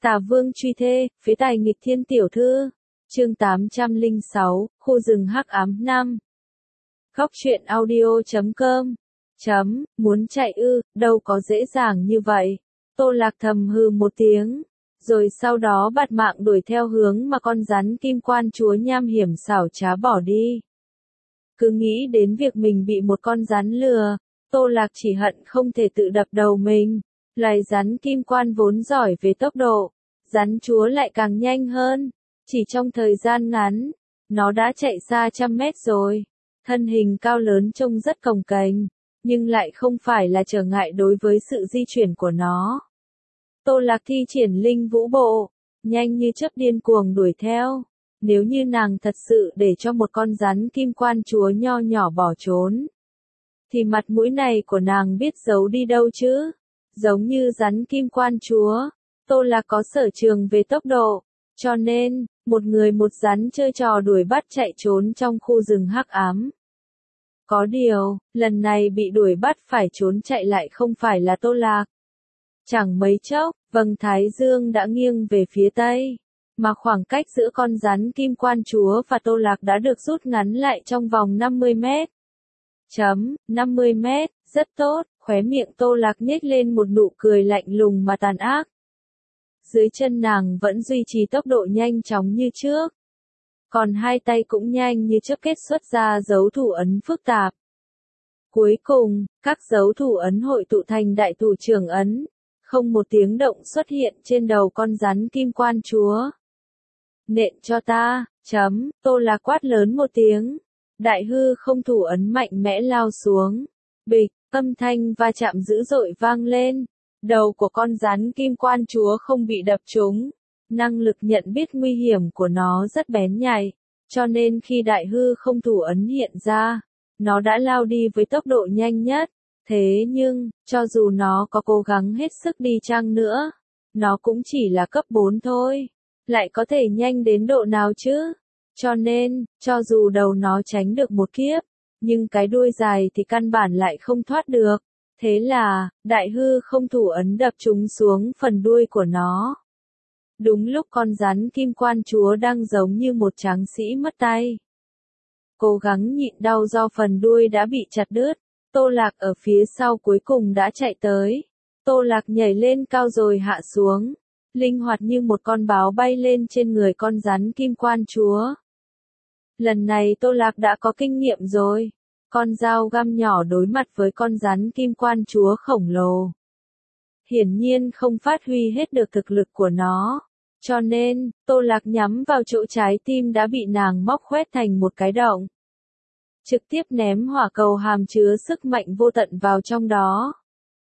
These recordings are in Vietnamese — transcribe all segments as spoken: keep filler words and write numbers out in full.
Tà Vương truy thê, phế tài nghịch thiên tiểu thư. Chương tám trăm lẻ sáu, khu rừng hắc ám năm. Góc truyện audio chấm com. Chấm, muốn chạy ư, đâu có dễ dàng như vậy. Tô Lạc thầm hừ một tiếng, rồi sau đó bạt mạng đuổi theo hướng mà con rắn kim quan chúa nham hiểm xảo trá bỏ đi. Cứ nghĩ đến việc mình bị một con rắn lừa, Tô Lạc chỉ hận không thể tự đập đầu mình. Loài rắn kim quan vốn giỏi về tốc độ, rắn chúa lại càng nhanh hơn. Chỉ trong thời gian ngắn, nó đã chạy xa trăm mét rồi. Thân hình cao lớn trông rất cồng kềnh, nhưng lại không phải là trở ngại đối với sự di chuyển của nó. Tô Lạc thi triển linh vũ bộ, nhanh như chớp điên cuồng đuổi theo. Nếu như nàng thật sự để cho một con rắn kim quan chúa nho nhỏ bỏ trốn, thì mặt mũi này của nàng biết giấu đi đâu chứ? Giống như rắn kim quan chúa, Tô Lạc có sở trường về tốc độ, cho nên, một người một rắn chơi trò đuổi bắt chạy trốn trong khu rừng hắc ám. Có điều, lần này bị đuổi bắt phải trốn chạy lại không phải là Tô Lạc. Chẳng mấy chốc, vầng thái dương đã nghiêng về phía tây, mà khoảng cách giữa con rắn kim quan chúa và Tô Lạc đã được rút ngắn lại trong vòng năm mươi mét. Chấm, năm mươi mét, rất tốt, khóe miệng Tô Lạc nhếch lên một nụ cười lạnh lùng mà tàn ác. Dưới chân nàng vẫn duy trì tốc độ nhanh chóng như trước. Còn hai tay cũng nhanh như chớp kết xuất ra dấu thủ ấn phức tạp. Cuối cùng, các dấu thủ ấn hội tụ thành đại thủ trưởng ấn. Không một tiếng động xuất hiện trên đầu con rắn kim quan chúa. Nện cho ta, chấm, Tô Lạc quát lớn một tiếng. Đại hư không thủ ấn mạnh mẽ lao xuống. Bịch, âm thanh va chạm dữ dội vang lên. Đầu của con rắn kim quan chúa không bị đập trúng. Năng lực nhận biết nguy hiểm của nó rất bén nhạy, cho nên khi đại hư không thủ ấn hiện ra, nó đã lao đi với tốc độ nhanh nhất. Thế nhưng, cho dù nó có cố gắng hết sức đi chăng nữa, nó cũng chỉ là cấp bốn thôi. Lại có thể nhanh đến độ nào chứ? Cho nên, cho dù đầu nó tránh được một kiếp, nhưng cái đuôi dài thì căn bản lại không thoát được. Thế là, đại hư không thủ ấn đập trúng xuống phần đuôi của nó. Đúng lúc con rắn kim quan chúa đang giống như một tráng sĩ mất tay. Cố gắng nhịn đau do phần đuôi đã bị chặt đứt, Tô Lạc ở phía sau cuối cùng đã chạy tới. Tô Lạc nhảy lên cao rồi hạ xuống, linh hoạt như một con báo bay lên trên người con rắn kim quan chúa. Lần này Tô Lạc đã có kinh nghiệm rồi. Con dao găm nhỏ đối mặt với con rắn kim quan chúa khổng lồ, hiển nhiên không phát huy hết được thực lực của nó. Cho nên, Tô Lạc nhắm vào chỗ trái tim đã bị nàng móc khoét thành một cái động. Trực tiếp ném hỏa cầu hàm chứa sức mạnh vô tận vào trong đó.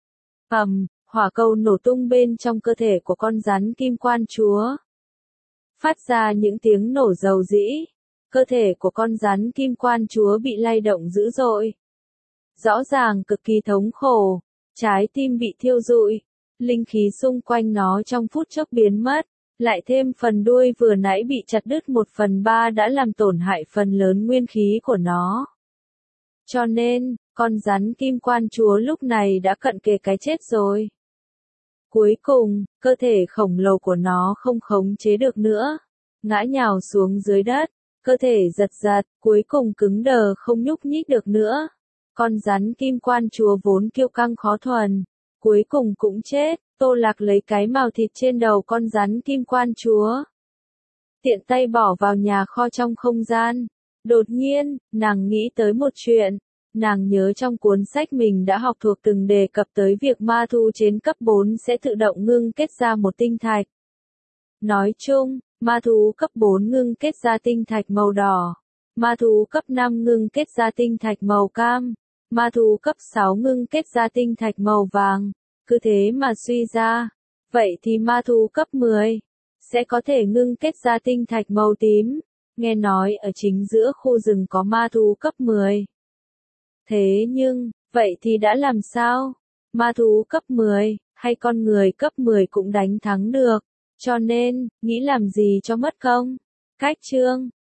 Ầm, hỏa cầu nổ tung bên trong cơ thể của con rắn kim quan chúa. Phát ra những tiếng nổ dầu dĩ. Cơ thể của con rắn kim quan chúa bị lay động dữ dội. Rõ ràng cực kỳ thống khổ, trái tim bị thiêu rụi, linh khí xung quanh nó trong phút chốc biến mất, lại thêm phần đuôi vừa nãy bị chặt đứt một phần ba đã làm tổn hại phần lớn nguyên khí của nó. Cho nên, con rắn kim quan chúa lúc này đã cận kề cái chết rồi. Cuối cùng, cơ thể khổng lồ của nó không khống chế được nữa, ngã nhào xuống dưới đất. Cơ thể giật giật, cuối cùng cứng đờ không nhúc nhích được nữa. Con rắn kim quan chúa vốn kiêu căng khó thuần, cuối cùng cũng chết. Tô Lạc lấy cái mào thịt trên đầu con rắn kim quan chúa, tiện tay bỏ vào nhà kho trong không gian. Đột nhiên, nàng nghĩ tới một chuyện. Nàng nhớ trong cuốn sách mình đã học thuộc từng đề cập tới việc ma thú trên cấp bốn sẽ tự động ngưng kết ra một tinh thạch. Nói chung, ma thú cấp bốn ngưng kết ra tinh thạch màu đỏ, ma thú cấp năm ngưng kết ra tinh thạch màu cam, ma thú cấp sáu ngưng kết ra tinh thạch màu vàng. Cứ thế mà suy ra, vậy thì ma thú cấp mười sẽ có thể ngưng kết ra tinh thạch màu tím. Nghe nói ở chính giữa khu rừng có ma thú cấp mười. Thế nhưng, vậy thì đã làm sao? Ma thú cấp mười, hay con người cấp mười cũng đánh thắng được. Cho nên, nghĩ làm gì cho mất công. Cách chương